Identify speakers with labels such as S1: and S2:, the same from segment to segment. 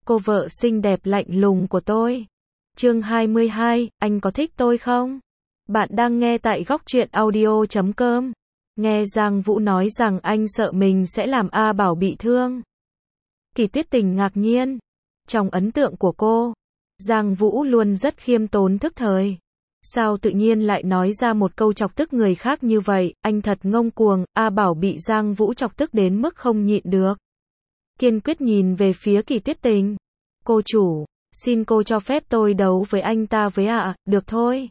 S1: cô vợ xinh đẹp lạnh lùng của tôi. Chương 22, anh có thích tôi không? Bạn đang nghe tại góc truyện audio.com. Nghe Giang Vũ nói rằng anh sợ mình sẽ làm A Bảo bị thương. Kỳ Tuyết Tình ngạc nhiên. Trong ấn tượng của cô, Giang Vũ luôn rất khiêm tốn thức thời. Sao tự nhiên lại nói ra một câu chọc tức người khác như vậy, anh thật ngông cuồng. A Bảo bị Giang Vũ chọc tức đến mức không nhịn được. Kiên quyết nhìn về phía Kỳ Tuyết Tình. Cô chủ, xin cô cho phép tôi đấu với anh ta với ạ, được thôi.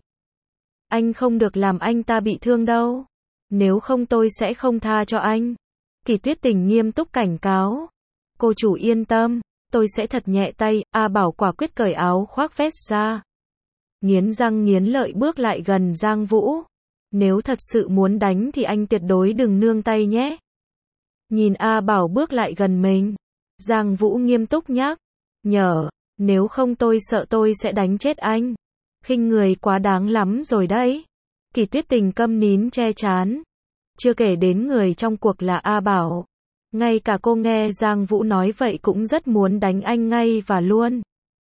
S1: Anh không được làm anh ta bị thương đâu. Nếu không tôi sẽ không tha cho anh. Kỳ Tuyết Tình nghiêm túc cảnh cáo. Cô chủ yên tâm, tôi sẽ thật nhẹ tay. A Bảo quả quyết cởi áo khoác vest ra. Nghiến răng nghiến lợi bước lại gần Giang Vũ. Nếu thật sự muốn đánh thì anh tuyệt đối đừng nương tay nhé. Nhìn A Bảo bước lại gần mình, Giang Vũ nghiêm túc nhắc nhở, nếu không tôi sợ tôi sẽ đánh chết anh. Khinh người quá đáng lắm rồi đấy. Kỳ Tuyết Tình câm nín che chán. Chưa kể đến người trong cuộc là A Bảo. Ngay cả cô nghe Giang Vũ nói vậy cũng rất muốn đánh anh ngay và luôn.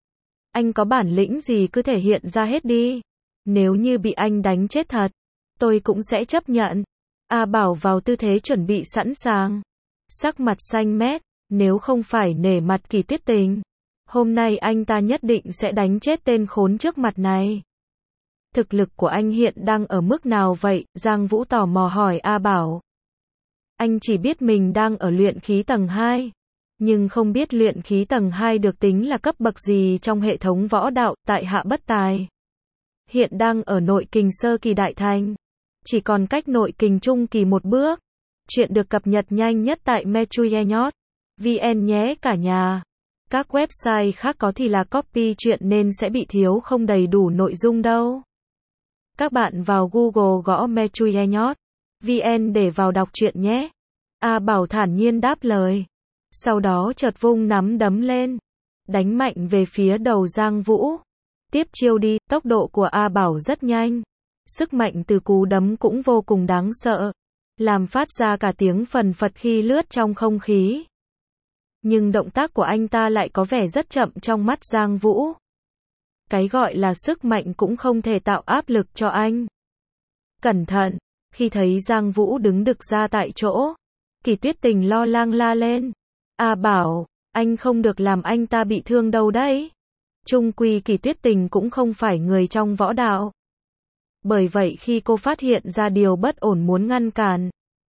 S1: Anh có bản lĩnh gì cứ thể hiện ra hết đi. Nếu như bị anh đánh chết thật, tôi cũng sẽ chấp nhận. A Bảo vào tư thế chuẩn bị sẵn sàng. Sắc mặt xanh mét, nếu không phải nể mặt Kỳ Tuyết Tình, hôm nay anh ta nhất định sẽ đánh chết tên khốn trước mặt này. Thực lực của anh hiện đang ở mức nào vậy? Giang Vũ tò mò hỏi A Bảo. Anh chỉ biết mình đang ở luyện khí tầng 2, nhưng không biết luyện khí tầng 2 được tính là cấp bậc gì trong hệ thống võ đạo. Tại hạ bất tài. Hiện đang ở nội kình sơ kỳ đại thành, chỉ còn cách nội kình trung kỳ một bước. Chuyện được cập nhật nhanh nhất tại mechuyenhot.vn nhé cả nhà. Các website khác có thì là copy chuyện nên sẽ bị thiếu không đầy đủ nội dung đâu. Các bạn vào Google gõ mechuyenhot.vn để vào đọc truyện nhé. A Bảo thản nhiên đáp lời. Sau đó chợt vung nắm đấm lên, đánh mạnh về phía đầu Giang Vũ. Tiếp chiêu đi. Tốc độ của A Bảo rất nhanh. Sức mạnh từ cú đấm cũng vô cùng đáng sợ, làm phát ra cả tiếng phần phật khi lướt trong không khí. Nhưng động tác của anh ta lại có vẻ rất chậm trong mắt Giang Vũ. Cái gọi là sức mạnh cũng không thể tạo áp lực cho anh. Cẩn thận, khi thấy Giang Vũ đứng đực ra tại chỗ, Kỳ Tuyết Tình lo lắng la lên. A Bảo, anh không được làm anh ta bị thương đâu đấy. Chung quy Kỳ Tuyết Tình cũng không phải người trong võ đạo. Bởi vậy khi cô phát hiện ra điều bất ổn muốn ngăn cản,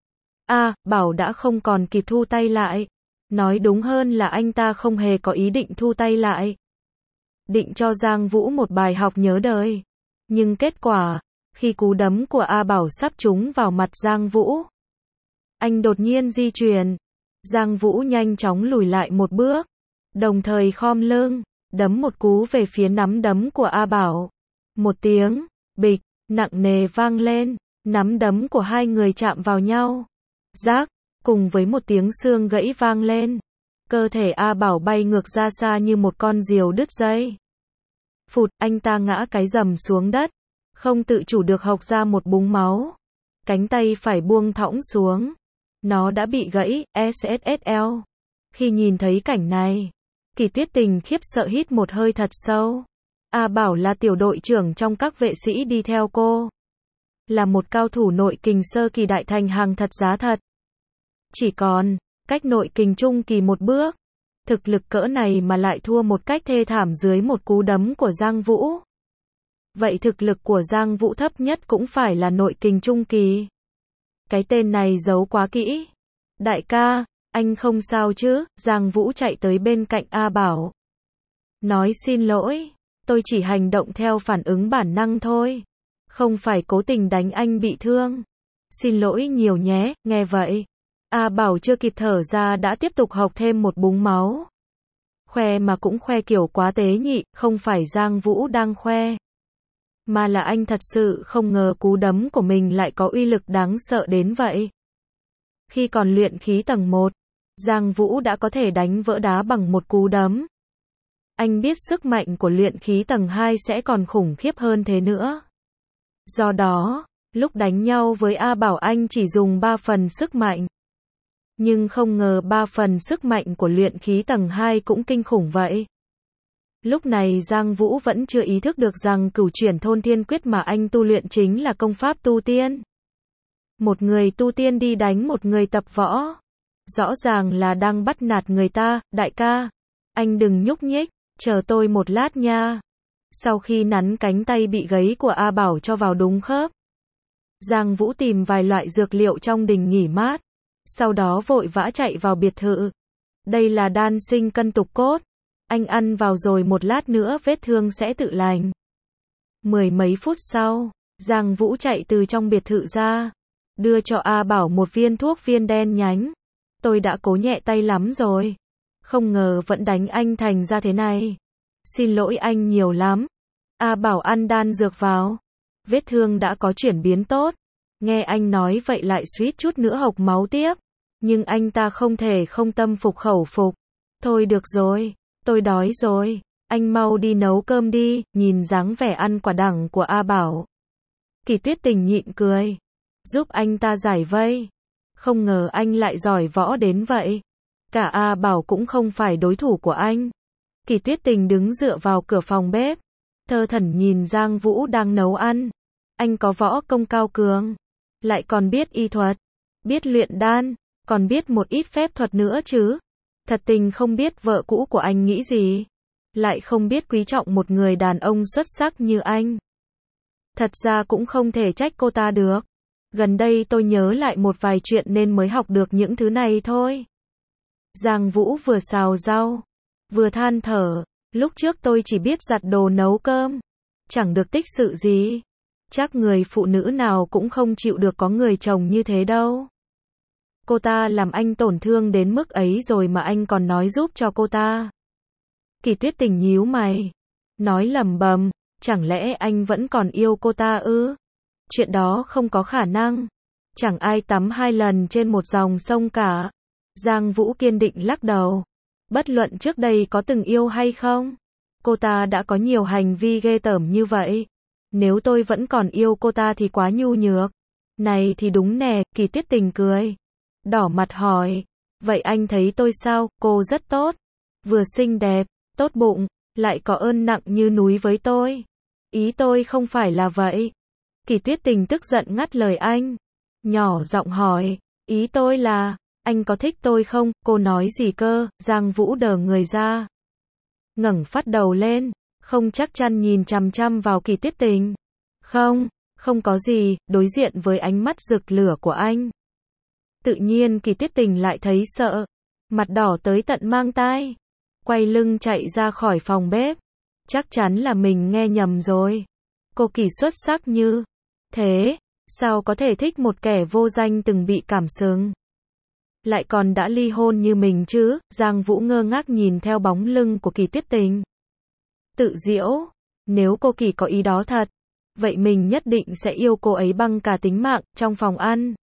S1: A Bảo đã không còn kịp thu tay lại. Nói đúng hơn là anh ta không hề có ý định thu tay lại. Định cho Giang Vũ một bài học nhớ đời. Nhưng kết quả, khi cú đấm của A Bảo sắp trúng vào mặt Giang Vũ, anh đột nhiên di chuyển. Giang Vũ nhanh chóng lùi lại một bước, đồng thời khom lưng, đấm một cú về phía nắm đấm của A Bảo. Một tiếng bịch nặng nề vang lên, nắm đấm của hai người chạm vào nhau. Rác, cùng với một tiếng xương gãy vang lên, cơ thể A Bảo bay ngược ra xa như một con diều đứt dây. Phụt, anh ta ngã cái rầm xuống đất, không tự chủ được hộc ra một búng máu. Cánh tay phải buông thõng xuống, nó đã bị gãy. SSSL. Khi nhìn thấy cảnh này, Kỳ Tuyết Tình khiếp sợ hít một hơi thật sâu. A Bảo là tiểu đội trưởng trong các vệ sĩ đi theo cô, là một cao thủ nội kình sơ kỳ đại thành hàng thật giá thật. Chỉ còn cách nội kình trung kỳ một bước. Thực lực cỡ này mà lại thua một cách thê thảm dưới một cú đấm của Giang Vũ. Vậy thực lực của Giang Vũ thấp nhất cũng phải là nội kình trung kỳ. Cái tên này giấu quá kỹ. Đại ca, anh không sao chứ? Giang Vũ chạy tới bên cạnh A Bảo. Nói xin lỗi, tôi chỉ hành động theo phản ứng bản năng thôi. Không phải cố tình đánh anh bị thương. Xin lỗi nhiều nhé. Nghe vậy, A Bảo chưa kịp thở ra đã tiếp tục hộc thêm một búng máu. Khoe mà cũng khoe kiểu quá tế nhị. Không phải Giang Vũ đang khoe, mà là anh thật sự không ngờ cú đấm của mình lại có uy lực đáng sợ đến vậy. Khi còn luyện khí tầng 1, Giang Vũ đã có thể đánh vỡ đá bằng một cú đấm. Anh biết sức mạnh của luyện khí tầng 2 sẽ còn khủng khiếp hơn thế nữa. Do đó, lúc đánh nhau với A Bảo anh chỉ dùng 3 phần sức mạnh. Nhưng không ngờ 3 phần sức mạnh của luyện khí tầng 2 cũng kinh khủng vậy. Lúc này Giang Vũ vẫn chưa ý thức được rằng Cửu Chuyển Thôn Thiên Quyết mà anh tu luyện chính là công pháp tu tiên. Một người tu tiên đi đánh một người tập võ. Rõ ràng là đang bắt nạt người ta, đại ca. Anh đừng nhúc nhích, chờ tôi một lát nha. Sau khi nắn cánh tay bị gãy của A Bảo cho vào đúng khớp, Giang Vũ tìm vài loại dược liệu trong đình nghỉ mát. Sau đó vội vã chạy vào biệt thự. Đây là đan sinh cân tục cốt. Anh ăn vào rồi một lát nữa vết thương sẽ tự lành. Mười mấy phút sau, Giang Vũ chạy từ trong biệt thự ra. Đưa cho A Bảo một viên thuốc viên đen nhánh. Tôi đã cố nhẹ tay lắm rồi. Không ngờ vẫn đánh anh thành ra thế này. Xin lỗi anh nhiều lắm. A Bảo ăn đan dược vào. Vết thương đã có chuyển biến tốt. Nghe anh nói vậy lại suýt chút nữa hộc máu tiếp. Nhưng anh ta không thể không tâm phục khẩu phục. Thôi được rồi, tôi đói rồi. Anh mau đi nấu cơm đi. Nhìn dáng vẻ ăn quả đắng của A Bảo, Kỳ Tuyết Tình nhịn cười. Giúp anh ta giải vây. Không ngờ anh lại giỏi võ đến vậy. Cả A Bảo cũng không phải đối thủ của anh. Kỳ Tuyết Tình đứng dựa vào cửa phòng bếp. Thơ thẩn nhìn Giang Vũ đang nấu ăn. Anh có võ công cao cường. Lại còn biết y thuật. Biết luyện đan. Còn biết một ít phép thuật nữa chứ. Thật tình không biết vợ cũ của anh nghĩ gì. Lại không biết quý trọng một người đàn ông xuất sắc như anh. Thật ra cũng không thể trách cô ta được. Gần đây tôi nhớ lại một vài chuyện nên mới học được những thứ này thôi. Giang Vũ vừa xào rau, vừa than thở. Lúc trước tôi chỉ biết giặt đồ nấu cơm. Chẳng được tích sự gì. Chắc người phụ nữ nào cũng không chịu được có người chồng như thế đâu. Cô ta làm anh tổn thương đến mức ấy rồi mà anh còn nói giúp cho cô ta. Kỳ Tuyết Tình nhíu mày. Nói lẩm bẩm, chẳng lẽ anh vẫn còn yêu cô ta ư? Chuyện đó không có khả năng. Chẳng ai tắm 2 lần trên một dòng sông cả. Giang Vũ kiên định lắc đầu. Bất luận trước đây có từng yêu hay không, cô ta đã có nhiều hành vi ghê tởm như vậy. Nếu tôi vẫn còn yêu cô ta thì quá nhu nhược. Này thì đúng nè, Kỳ Tuyết Tình cười. Đỏ mặt hỏi. Vậy anh thấy tôi sao? Cô rất tốt. Vừa xinh đẹp, tốt bụng, lại có ơn nặng như núi với tôi. Ý tôi không phải là vậy. Kỳ Tuyết Tình tức giận ngắt lời anh. Nhỏ giọng hỏi. Ý tôi là, anh có thích tôi không? Cô nói gì cơ? Giang Vũ đờ người ra. Ngẩng phát đầu lên. Không chắc chắn nhìn chằm chằm vào Kỳ Tuyết Tình. Không, không có gì. Đối diện với ánh mắt rực lửa của anh, tự nhiên Kỳ Tuyết Tình lại thấy sợ. Mặt đỏ tới tận mang tai. Quay lưng chạy ra khỏi phòng bếp. Chắc chắn là mình nghe nhầm rồi. Cô Kỳ xuất sắc như thế, sao có thể thích một kẻ vô danh từng bị cảm sừng? Lại còn đã ly hôn như mình chứ? Giang Vũ ngơ ngác nhìn theo bóng lưng của Kỳ Tuyết Tình. Tự giễu, nếu cô Kỳ có ý đó thật, vậy mình nhất định sẽ yêu cô ấy bằng cả tính mạng. Trong phòng ăn,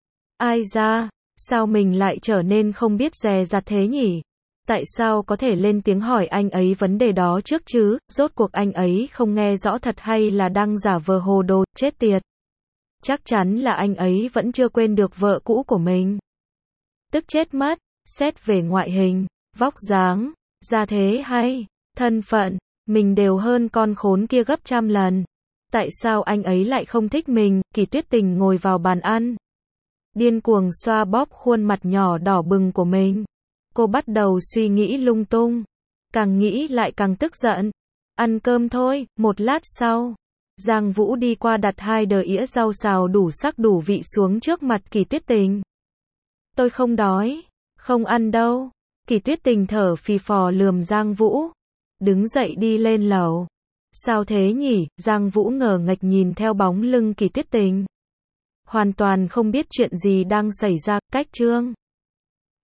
S1: ai ra, sao mình lại trở nên không biết dè dặt thế nhỉ? Tại sao có thể lên tiếng hỏi anh ấy vấn đề đó trước chứ? Rốt cuộc anh ấy không nghe rõ thật hay là đang giả vờ hồ đồ? Chết tiệt. Chắc chắn là anh ấy vẫn chưa quên được vợ cũ của mình. Tức chết mất. Xét về ngoại hình, vóc dáng, gia thế hay thân phận, mình đều hơn con khốn kia gấp trăm lần. Tại sao anh ấy lại không thích mình? Kỳ Tuyết Tình ngồi vào bàn ăn, điên cuồng xoa bóp khuôn mặt nhỏ đỏ bừng của mình. Cô bắt đầu suy nghĩ lung tung. Càng nghĩ lại càng tức giận. Ăn cơm thôi. Một lát sau, Giang Vũ đi qua đặt 2 đĩa rau xào đủ sắc đủ vị xuống trước mặt Kỳ Tuyết Tình. Tôi không đói. Không ăn đâu. Kỳ Tuyết Tình thở phì phò lườm Giang Vũ. Đứng dậy đi lên lầu. Sao thế nhỉ? Giang Vũ ngờ nghệch nhìn theo bóng lưng Kỳ Tuyết Tình. Hoàn toàn không biết chuyện gì đang xảy ra. Cách chương